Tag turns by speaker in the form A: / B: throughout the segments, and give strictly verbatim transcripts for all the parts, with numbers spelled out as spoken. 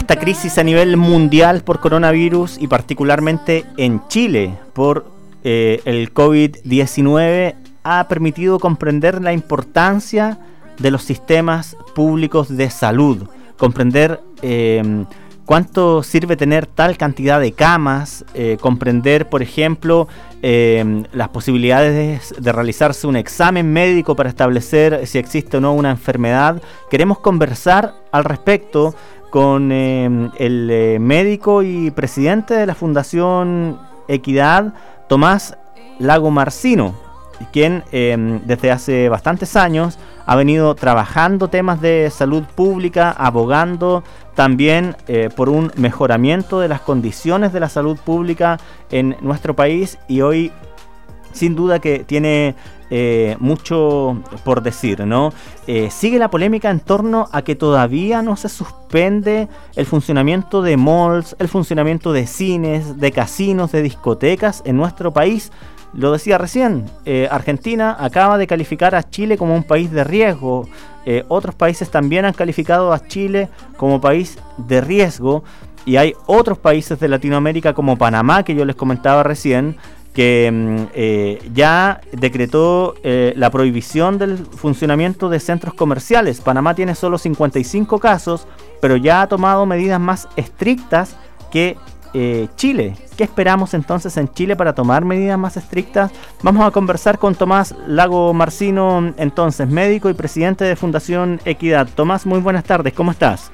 A: esta crisis a nivel mundial por coronavirus y particularmente en Chile por eh, el COVID diecinueve ha permitido comprender la importancia de los sistemas públicos de salud, comprender eh, cuánto sirve tener tal cantidad de camas, eh, comprender, por ejemplo, eh, las posibilidades de, de realizarse un examen médico para establecer si existe o no una enfermedad. Queremos conversar al respecto con eh, el eh, médico y presidente de la Fundación Equidad, Tomás Lagomarsino, quien eh, desde hace bastantes años ha venido trabajando temas de salud pública, abogando también eh, por un mejoramiento de las condiciones de la salud pública en nuestro país, y hoy sin duda que tiene eh, mucho por decir, ¿no? Eh, sigue la polémica en torno a que todavía no se suspende el funcionamiento de malls, el funcionamiento de cines, de casinos, de discotecas en nuestro país. Lo decía recién, eh, Argentina acaba de calificar a Chile como un país de riesgo. Eh, otros países también han calificado a Chile como país de riesgo, y hay otros países de Latinoamérica como Panamá, que yo les comentaba recién, que eh, ya decretó eh, la prohibición del funcionamiento de centros comerciales. Panamá tiene solo cincuenta y cinco casos, pero ya ha tomado medidas más estrictas que Eh, Chile. ¿Qué esperamos entonces en Chile para tomar medidas más estrictas? Vamos a conversar con Tomás Lagomarsino, entonces, médico y presidente de Fundación Equidad. Tomás, muy buenas tardes, ¿cómo estás?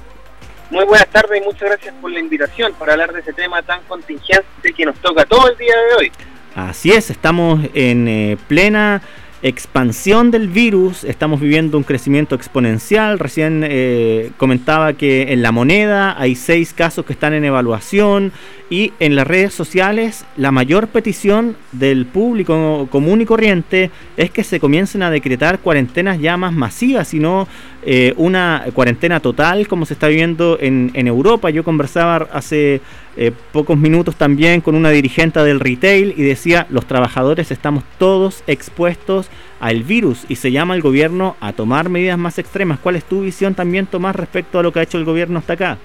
B: Muy buenas tardes y muchas gracias por la invitación para hablar de ese tema tan contingente que nos toca todo el día de hoy.
A: Así es, estamos en eh, plena expansión del virus, estamos viviendo un crecimiento exponencial. Recién eh, comentaba que en La Moneda hay seis casos que están en evaluación, y en las redes sociales la mayor petición del público común y corriente es que se comiencen a decretar cuarentenas ya más masivas, y no eh, una cuarentena total como se está viviendo en, en Europa. Yo conversaba hace eh, pocos minutos también con una dirigente del retail y decía: los trabajadores estamos todos expuestos al virus y se llama al gobierno a tomar medidas más extremas. ¿Cuál es tu visión también, Tomás, respecto a lo que ha hecho el gobierno hasta acá?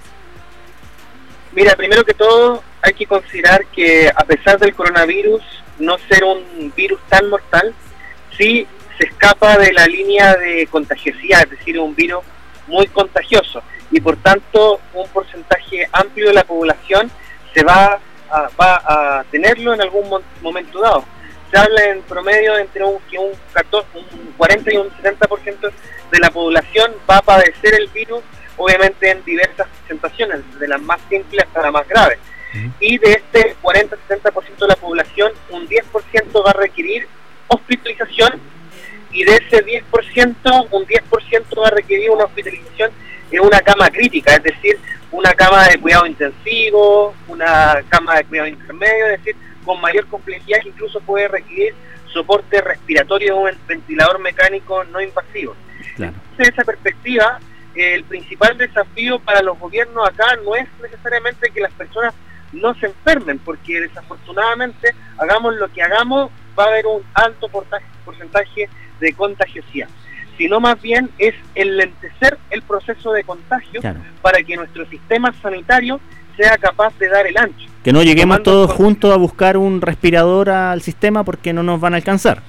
B: Mira, primero que todo hay que considerar que a pesar del coronavirus no ser un virus tan mortal, sí se escapa de la línea de contagiosidad, es decir, un virus muy contagioso, y por tanto un porcentaje amplio de la población se va a, va a tenerlo en algún momento dado. Se habla en promedio entre un, que un, catorce, un cuarenta y un setenta por ciento de la población va a padecer el virus, obviamente en diversas presentaciones, de las más simples hasta las más graves. Uh-huh. Y de este cuarenta a setenta por ciento de la población, un diez por ciento va a requerir hospitalización, y de ese diez por ciento, un diez por ciento va a requerir una hospitalización en una cama crítica, es decir, una cama de cuidado intensivo, una cama de cuidado intermedio, es decir, con mayor complejidad, que incluso puede requerir soporte respiratorio o un ventilador mecánico no invasivo.
A: Claro.
B: Desde esa perspectiva, el principal desafío para los gobiernos acá no es necesariamente que las personas no se enfermen, porque desafortunadamente, hagamos lo que hagamos, va a haber un alto porcentaje de contagiosidad, sino más bien es enlentecer el proceso de contagio, claro, para que nuestro sistema sanitario sea capaz de dar el ancho.
A: Que no lleguemos todos juntos a buscar un respirador al sistema porque no nos van a alcanzar.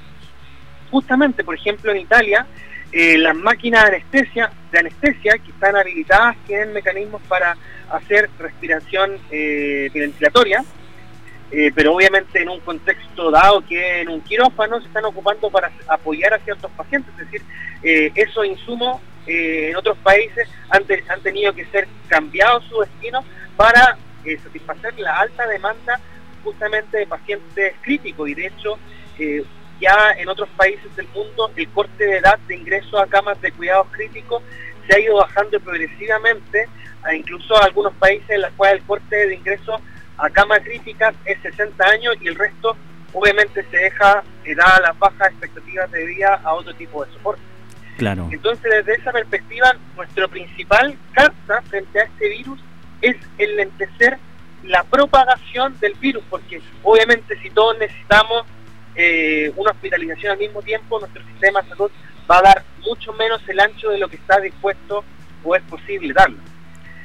B: Justamente, por ejemplo, en Italia, eh, las máquinas de anestesia, de anestesia que están habilitadas tienen mecanismos para hacer respiración eh, ventilatoria, eh, pero obviamente en un contexto dado que en un quirófano se están ocupando para apoyar a ciertos pacientes, es decir, eh, esos insumos eh, en otros países han, te, han tenido que ser cambiados su destino para eh, satisfacer la alta demanda justamente de pacientes críticos, y de hecho eh, ya en otros países del mundo el corte de edad de ingreso a camas de cuidados críticos se ha ido bajando progresivamente, a incluso a algunos países en los cuales el corte de ingreso a camas críticas es sesenta años, y el resto obviamente se deja, eh, dadas las bajas expectativas de vida, a otro tipo de soporte.
A: Claro.
B: Entonces, desde esa perspectiva, nuestra principal carta frente a este virus es enlentecer la propagación del virus, porque obviamente si todos necesitamos eh, una hospitalización al mismo tiempo, nuestro sistema de salud va a dar mucho menos el ancho de lo que está dispuesto o es posible darlo.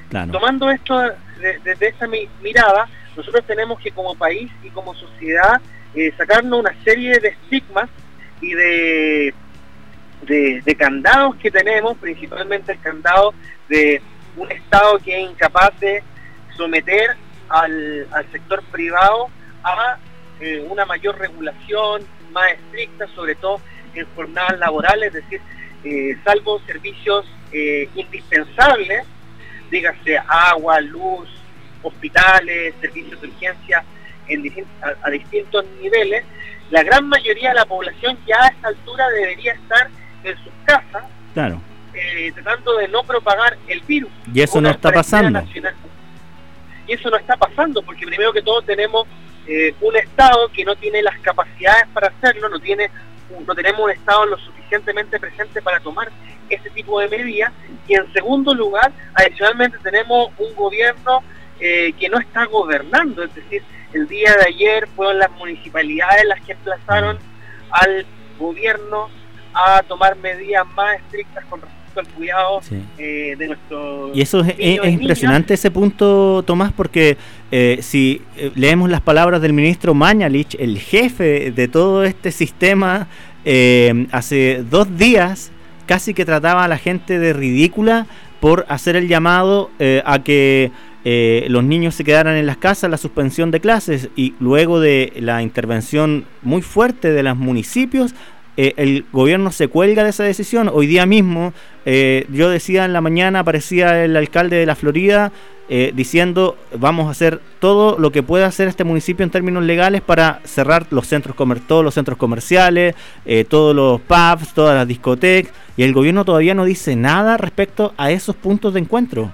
A: Claro.
B: Tomando esto desde de, de esa mi, mirada, nosotros tenemos que como país y como sociedad eh, sacarnos una serie de estigmas y de, de, de candados que tenemos, principalmente el candado de un Estado que es incapaz de someter al, al sector privado a eh, una mayor regulación más estricta, sobre todo en jornadas laborales, es decir, eh, salvo servicios eh, indispensables, dígase agua, luz, hospitales, servicios de urgencia en, a, a distintos niveles, la gran mayoría de la población ya a esta altura debería estar en sus casas,
A: claro,
B: eh, tratando de no propagar el virus.
A: Y eso no está pasando.
B: Nacional. Y eso no está pasando, porque primero que todo tenemos eh, un Estado que no tiene las capacidades para hacerlo, no tiene no tenemos un Estado lo suficientemente presente para tomar ese tipo de medidas, y en segundo lugar, adicionalmente tenemos un gobierno eh, que no está gobernando, es decir, el día de ayer fueron las municipalidades las que emplazaron al gobierno a tomar medidas más estrictas con respecto al cuidado sí. eh, de nuestro
A: y eso es, es, es impresionante ese punto, Tomás, porque eh, si eh, leemos las palabras del ministro Mañalich, el jefe de todo este sistema, eh, hace dos días casi que trataba a la gente de ridícula por hacer el llamado eh, a que eh, los niños se quedaran en las casas, la suspensión de clases, y luego de la intervención muy fuerte de los municipios, Eh, el gobierno se cuelga de esa decisión. Hoy día mismo, eh, yo decía en la mañana, aparecía el alcalde de la Florida eh, diciendo vamos a hacer todo lo que pueda hacer este municipio en términos legales para cerrar los centros comer todos los centros comerciales, eh, todos los pubs, todas las discotecas, y el gobierno todavía no dice nada respecto a esos puntos de encuentro.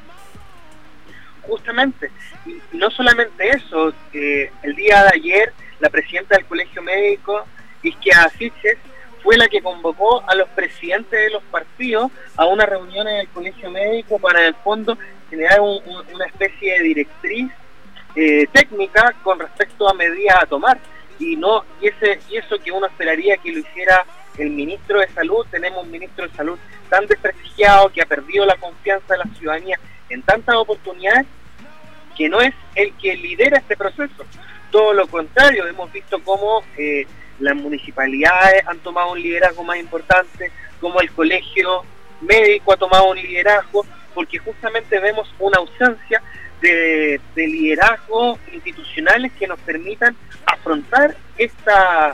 B: Justamente, y no solamente eso, eh, el día de ayer la presidenta del Colegio Médico, Isquia Siches, fue la que convocó a los presidentes de los partidos a una reunión en el Colegio Médico para, en el fondo, generar un, un, una especie de directriz eh, técnica con respecto a medidas a tomar. Y no y ese y eso que uno esperaría que lo hiciera el ministro de Salud. Tenemos un ministro de Salud tan desprestigiado, que ha perdido la confianza de la ciudadanía en tantas oportunidades, que no es el que lidera este proceso. Todo lo contrario, hemos visto cómo eh, las municipalidades han tomado un liderazgo más importante, como el colegio médico ha tomado un liderazgo, porque justamente vemos una ausencia de, de liderazgos institucionales que nos permitan afrontar esta,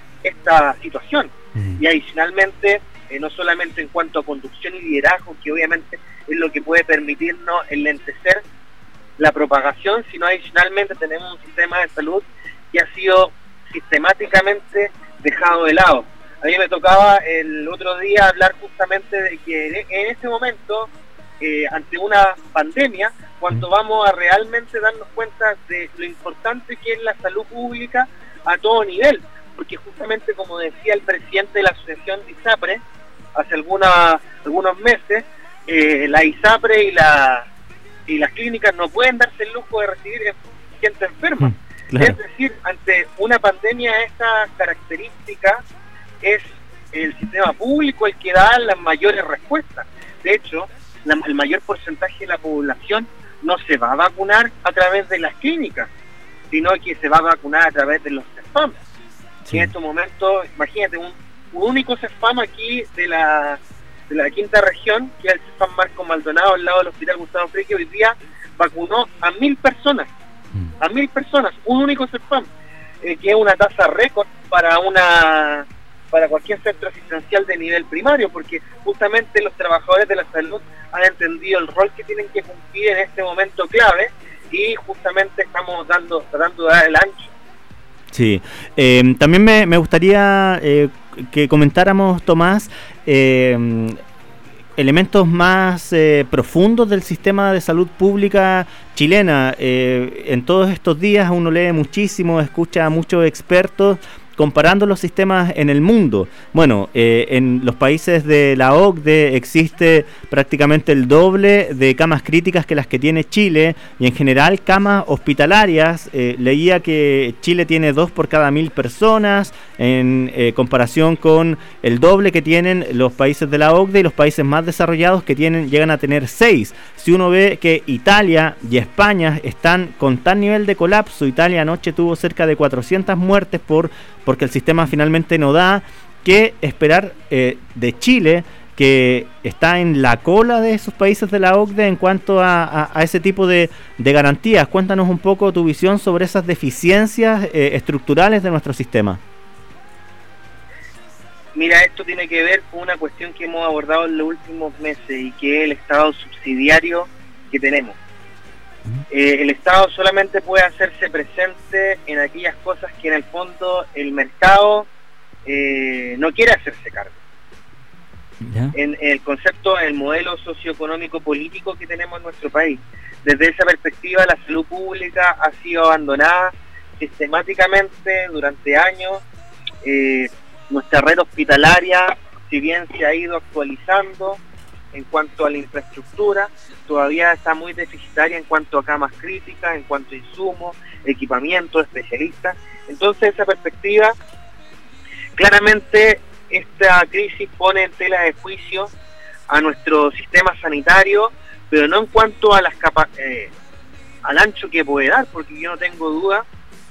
B: esta situación. Mm. Y adicionalmente, eh, no solamente en cuanto a conducción y liderazgo, que obviamente es lo que puede permitirnos enlentecer la propagación, sino adicionalmente tenemos un sistema de salud que ha sido sistemáticamente dejado de lado. A mí me tocaba el otro día hablar justamente de que en este momento, eh, ante una pandemia, cuando vamos a realmente darnos cuenta de lo importante que es la salud pública a todo nivel, porque justamente, como decía el presidente de la asociación de ISAPRE hace alguna, algunos meses, eh, la ISAPRE y la y las clínicas no pueden darse el lujo de recibir gente enferma. Claro. Es decir, ante una pandemia de estas características, es el sistema público el que da las mayores respuestas. De hecho, la, el mayor porcentaje de la población no se va a vacunar a través de las clínicas, sino que se va a vacunar a través de los CESFAM. Sí. En estos momentos, imagínate, un, un único CESFAM aquí de la de la quinta región, que es el CESFAM Marco Maldonado, al lado del Hospital Gustavo Fricke, hoy día vacunó a mil personas, a mil personas, un único CESFAM, eh, que es una tasa récord para una para cualquier centro asistencial de nivel primario, porque justamente los trabajadores de la salud han entendido el rol que tienen que cumplir en este momento clave, y justamente estamos dando tratando de dar el ancho.
A: Sí, eh, también me, me gustaría eh, que comentáramos, Tomás, eh, elementos más eh, profundos del sistema de salud pública chilena. Eh, en todos estos días uno lee muchísimo, escucha a muchos expertos comparando los sistemas en el mundo. Bueno, eh, en los países de la O C D E existe prácticamente el doble de camas críticas que las que tiene Chile, y en general camas hospitalarias, eh, leía que Chile tiene dos por cada mil personas, en eh, comparación con el doble que tienen los países de la O C D E y los países más desarrollados que tienen llegan a tener seis. Si uno ve que Italia y España están con tal nivel de colapso, Italia anoche tuvo cerca de cuatrocientas muertes por porque el sistema finalmente no da, que esperar eh, de Chile, que está en la cola de esos países de la O C D E en cuanto a, a, a ese tipo de, de garantías. Cuéntanos un poco tu visión sobre esas deficiencias eh, estructurales de nuestro sistema.
B: Mira, esto tiene que ver con una cuestión que hemos abordado en los últimos meses y que es el Estado subsidiario que tenemos. Eh, el Estado solamente puede hacerse presente en aquellas cosas que en el fondo el mercado eh, no quiere hacerse cargo. ¿Ya? En, en el concepto, en el modelo socioeconómico político que tenemos en nuestro país. Desde esa perspectiva, la salud pública ha sido abandonada sistemáticamente durante años. Eh, nuestra red hospitalaria, si bien se ha ido actualizando en cuanto a la infraestructura, todavía está muy deficitaria en cuanto a camas críticas, en cuanto a insumos, equipamiento, especialistas. Entonces, esa perspectiva, claramente esta crisis pone en tela de juicio a nuestro sistema sanitario, pero no en cuanto a las capa eh, al ancho que puede dar, porque yo no tengo duda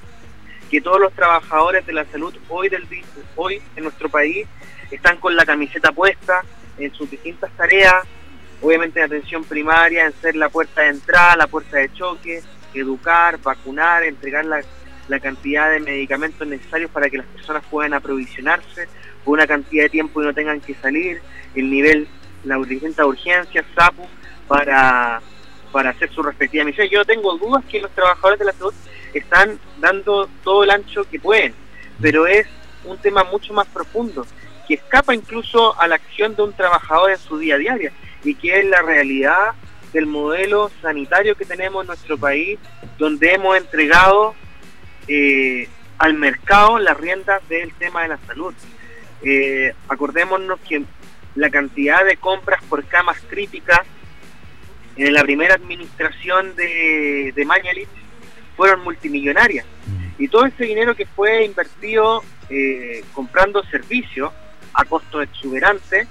B: que todos los trabajadores de la salud hoy del hoy en nuestro país están con la camiseta puesta en sus distintas tareas, obviamente en atención primaria, en ser la puerta de entrada, la puerta de choque, educar, vacunar, entregar la, la cantidad de medicamentos necesarios para que las personas puedan aprovisionarse por una cantidad de tiempo y no tengan que salir, el nivel, la distintas urgencias, S A P U, para, para hacer su respectiva misión. Yo no tengo dudas que los trabajadores de la salud están dando todo el ancho que pueden, pero es un tema mucho más profundo, que escapa incluso a la acción de un trabajador en su día a día, y que es la realidad del modelo sanitario que tenemos en nuestro país, donde hemos entregado eh, al mercado las riendas del tema de la salud. Eh, acordémonos que la cantidad de compras por camas críticas en la primera administración de, de Mañalich fueron multimillonarias, y todo ese dinero que fue invertido eh, comprando servicios a costo exuberante,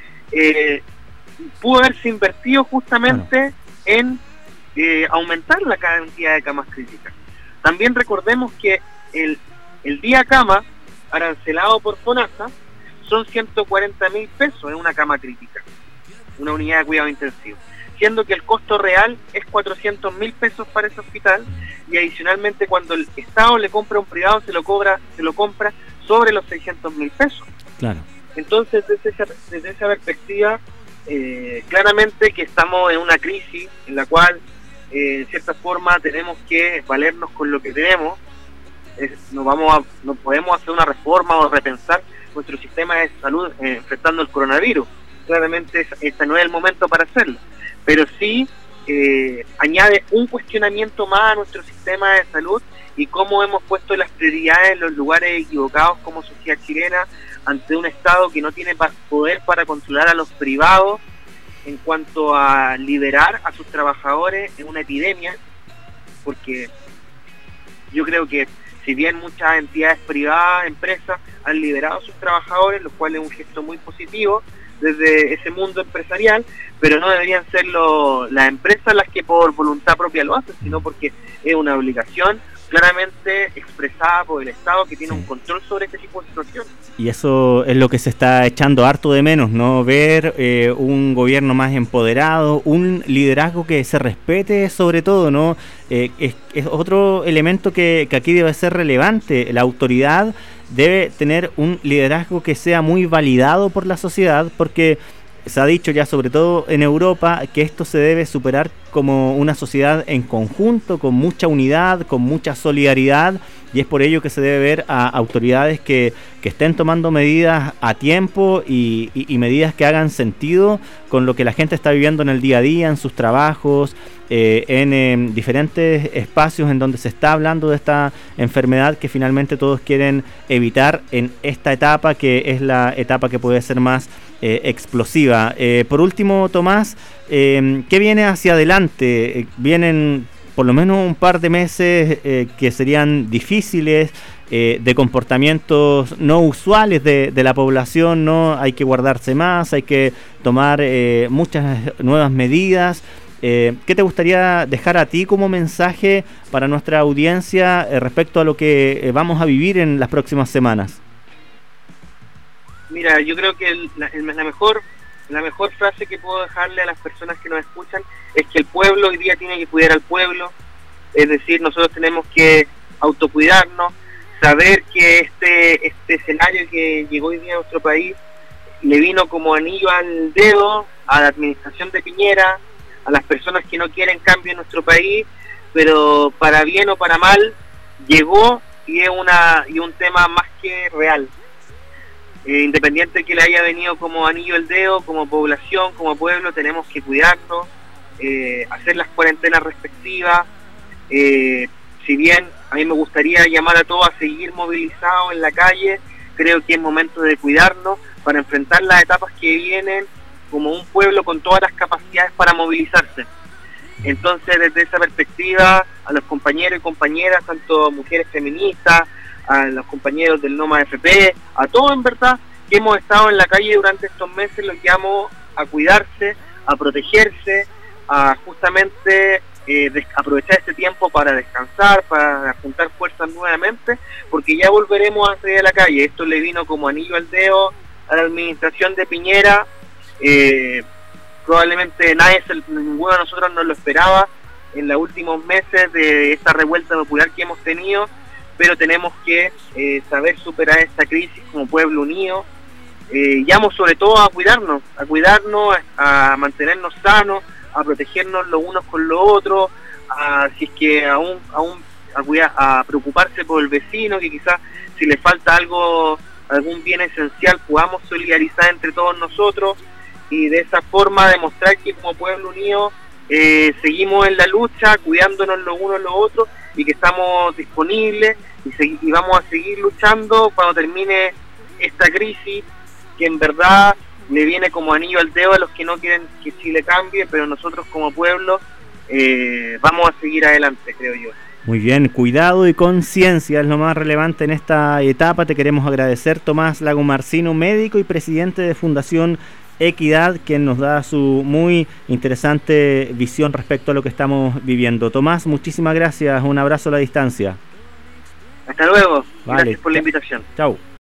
B: eh, pudo haberse invertido justamente bueno. en eh, aumentar la cantidad de camas críticas. También recordemos que el, el día cama arancelado por FONASA son ciento cuarenta mil pesos en una cama crítica, una unidad de cuidado intensivo, siendo que el costo real es cuatrocientos mil pesos para ese hospital, y adicionalmente cuando el Estado le compra a un privado se lo cobra, se lo compra sobre los seiscientos mil pesos.
A: Claro.
B: Entonces, desde esa, desde esa perspectiva, eh, claramente que estamos en una crisis en la cual, eh, en cierta forma, tenemos que valernos con lo que tenemos. Es, no vamos a, no podemos hacer una reforma o repensar nuestro sistema de salud eh, enfrentando el coronavirus. Claramente, este no es el momento para hacerlo, pero sí eh, añade un cuestionamiento más a nuestro sistema de salud y cómo hemos puesto las prioridades en los lugares equivocados como sociedad chilena, ante un Estado que no tiene poder para controlar a los privados en cuanto a liberar a sus trabajadores en una epidemia, porque yo creo que si bien muchas entidades privadas, empresas, han liberado a sus trabajadores, lo cual es un gesto muy positivo desde ese mundo empresarial, pero no deberían ser lo, las empresas las que por voluntad propia lo hacen, sino porque es una obligación claramente expresada por el Estado, que tiene sí. un control sobre este tipo de situaciones.
A: Y eso es lo que se está echando harto de menos, ¿no? Ver eh, un gobierno más empoderado, un liderazgo que se respete sobre todo, ¿no? Eh, es, es otro elemento que, que aquí debe ser relevante. La autoridad debe tener un liderazgo que sea muy validado por la sociedad, porque se ha dicho ya, sobre todo en Europa, que esto se debe superar como una sociedad en conjunto, con mucha unidad, con mucha solidaridad, y es por ello que se debe ver a autoridades que, que estén tomando medidas a tiempo y, y, y medidas que hagan sentido con lo que la gente está viviendo en el día a día, en sus trabajos, eh, en eh, diferentes espacios en donde se está hablando de esta enfermedad que finalmente todos quieren evitar en esta etapa, que es la etapa que puede ser más eh, explosiva. Eh, por último, Tomás, eh, ¿qué viene hacia adelante? Eh, vienen por lo menos un par de meses eh, que serían difíciles, eh, de comportamientos no usuales de, de la población, ¿no? Hay que guardarse más, hay que tomar eh, muchas nuevas medidas. Eh, ¿Qué te gustaría dejar a ti como mensaje para nuestra audiencia eh, respecto a lo que eh, vamos a vivir en las próximas semanas?
B: Mira, yo creo que el, la, el, la mejor la mejor frase que puedo dejarle a las personas que nos escuchan es que el pueblo hoy día tiene que cuidar al pueblo. Es decir, nosotros tenemos que autocuidarnos, saber que este este escenario que llegó hoy día a nuestro país le vino como anillo al dedo a la administración de Piñera, a las personas que no quieren cambio en nuestro país, pero para bien o para mal llegó, y es una y un tema más que real. Eh, independiente que le haya venido como anillo al dedo, como población, como pueblo, tenemos que cuidarnos, eh, hacer las cuarentenas respectivas. Eh, si bien a mí me gustaría llamar a todos a seguir movilizados en la calle, creo que es momento de cuidarnos para enfrentar las etapas que vienen como un pueblo con todas las capacidades para movilizarse. Entonces, desde esa perspectiva, a los compañeros y compañeras, tanto mujeres feministas, a los compañeros del NOMA F P, a todos en verdad que hemos estado en la calle durante estos meses, los llamo a cuidarse, a protegerse, a justamente eh, des- aprovechar este tiempo para descansar, para juntar fuerzas nuevamente, porque ya volveremos a salir a la calle. Esto le vino como anillo al dedo a la administración de Piñera, eh, probablemente nadie, se, ninguno de nosotros nos lo esperaba en los últimos meses de esta revuelta popular que hemos tenido, pero tenemos que eh, saber superar esta crisis como pueblo unido. Eh, llamo sobre todo a cuidarnos, a cuidarnos, a, a mantenernos sanos, a protegernos los unos con los otros, a, si es que aún, aún a, cuidar, a preocuparse por el vecino, que quizás si le falta algo, algún bien esencial, podamos solidarizar entre todos nosotros, y de esa forma demostrar que como pueblo unido eh, seguimos en la lucha, cuidándonos los unos los otros, y que estamos disponibles y, segui- y vamos a seguir luchando cuando termine esta crisis, que en verdad le viene como anillo al dedo a los que no quieren que Chile cambie, pero nosotros como pueblo eh, vamos a seguir adelante, creo yo.
A: Muy bien, cuidado y conciencia es lo más relevante en esta etapa. Te queremos agradecer, Tomás Lagomarsino, médico y presidente de Fundación Equidad, quien nos da su muy interesante visión respecto a lo que estamos viviendo. Tomás, muchísimas gracias, un abrazo a la distancia.
B: Hasta luego,
A: Vale.
B: Gracias por la invitación.
A: Chau.